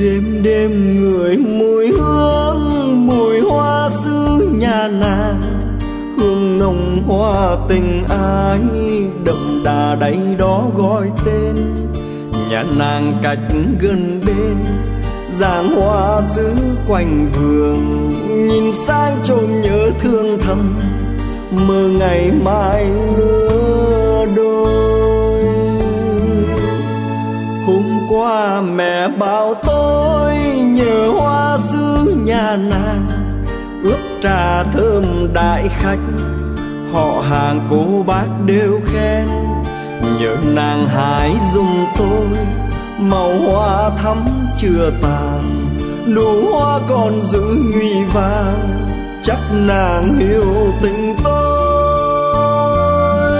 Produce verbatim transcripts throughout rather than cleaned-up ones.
Đêm đêm ngửi mùi hương, mùi hoa xứ nhà nàng, hương nồng hoa tình ái đậm đà đáy đó gọi tên. Nhà nàng cách gần bên, giàng hoa xứ quanh vườn, nhìn sang trông nhớ thương thầm, mơ ngày mai lứa đôi. Hôm qua mẹ bảo tôi nhớ hoa xứ nhà nàng, ướp trà thơm đại khách, họ hàng cô bác đều khen. Nhớ nàng hái giùm tôi màu hoa thắm chưa tàn, nụ hoa còn giữ nhụy vàng, chắc nàng hiểu tình tôi.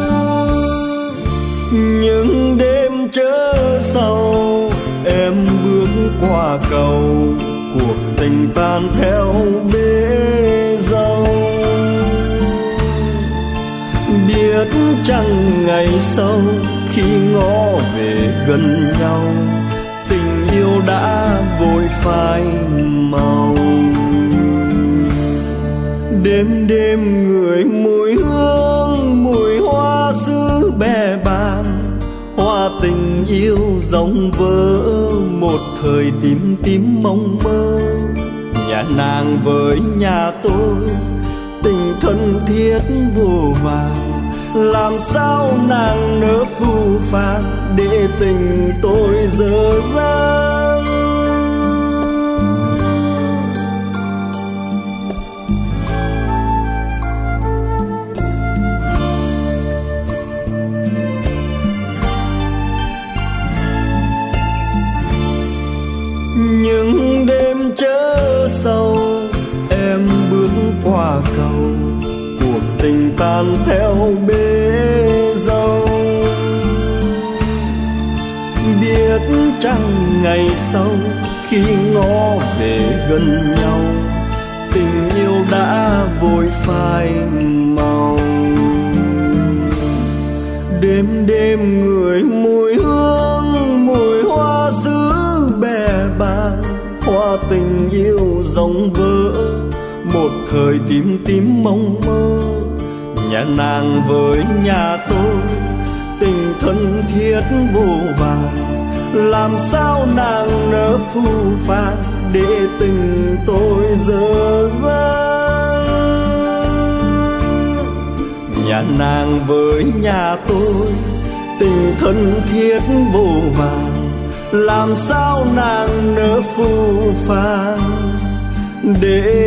Những đêm chớ sầu em bước qua cầu, cuộc tình tan theo bể dâu. Biết chăng ngày sau khi ngó về gần nhau, tình yêu đã vội phai màu. Đêm đêm ngửi mùi hương, mùi hoa xứ bè bàng, hoa tình yêu rộng vỡ một thời tím tím mong mơ. Nhà nàng với nhà tôi tình thân thiết vô vàng, làm sao nàng nỡ phũ phàng để tình tôi dở dang. Những đêm chớ sầu em bước qua cầu, cuộc tình tan theo bể dâu. Biết chăng ngày sau khi ngó về gần nhau, tình yêu đã vội phai màu. Đêm đêm ngửi mùi hương, mùi hoa xứ bè bàng, hoa tình yêu rộng vỡ một thời tím tím mong mơ. Nhà nàng với nhà tôi tình thân thiết vô vàng, làm sao nàng nỡ phũ phàng để tình tôi dở dang. Nhà nàng với nhà tôi tình thân thiết vô vàng, làm sao nàng nỡ phũ phàng để